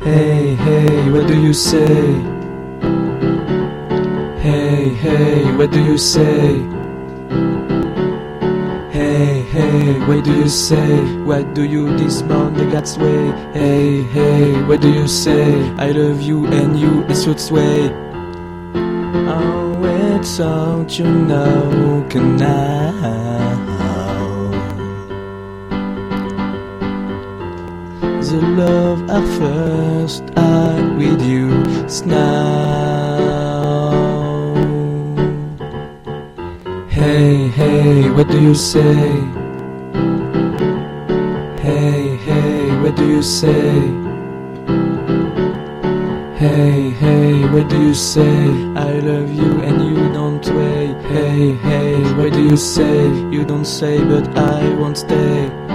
Hey, hey, what do you say? Hey, hey, what do you say? Hey, hey, what do you say? What do you dismount the God's way? Hey, hey, what do you say? I love you and you a suit sway. Oh, it's out, you know, can the love at first I with you now. Hey, hey, what do you say? Hey, hey, what do you say? Hey, hey, what do you say? I love you and you don't wait. Hey, hey, what do you say? You don't say but I won't stay.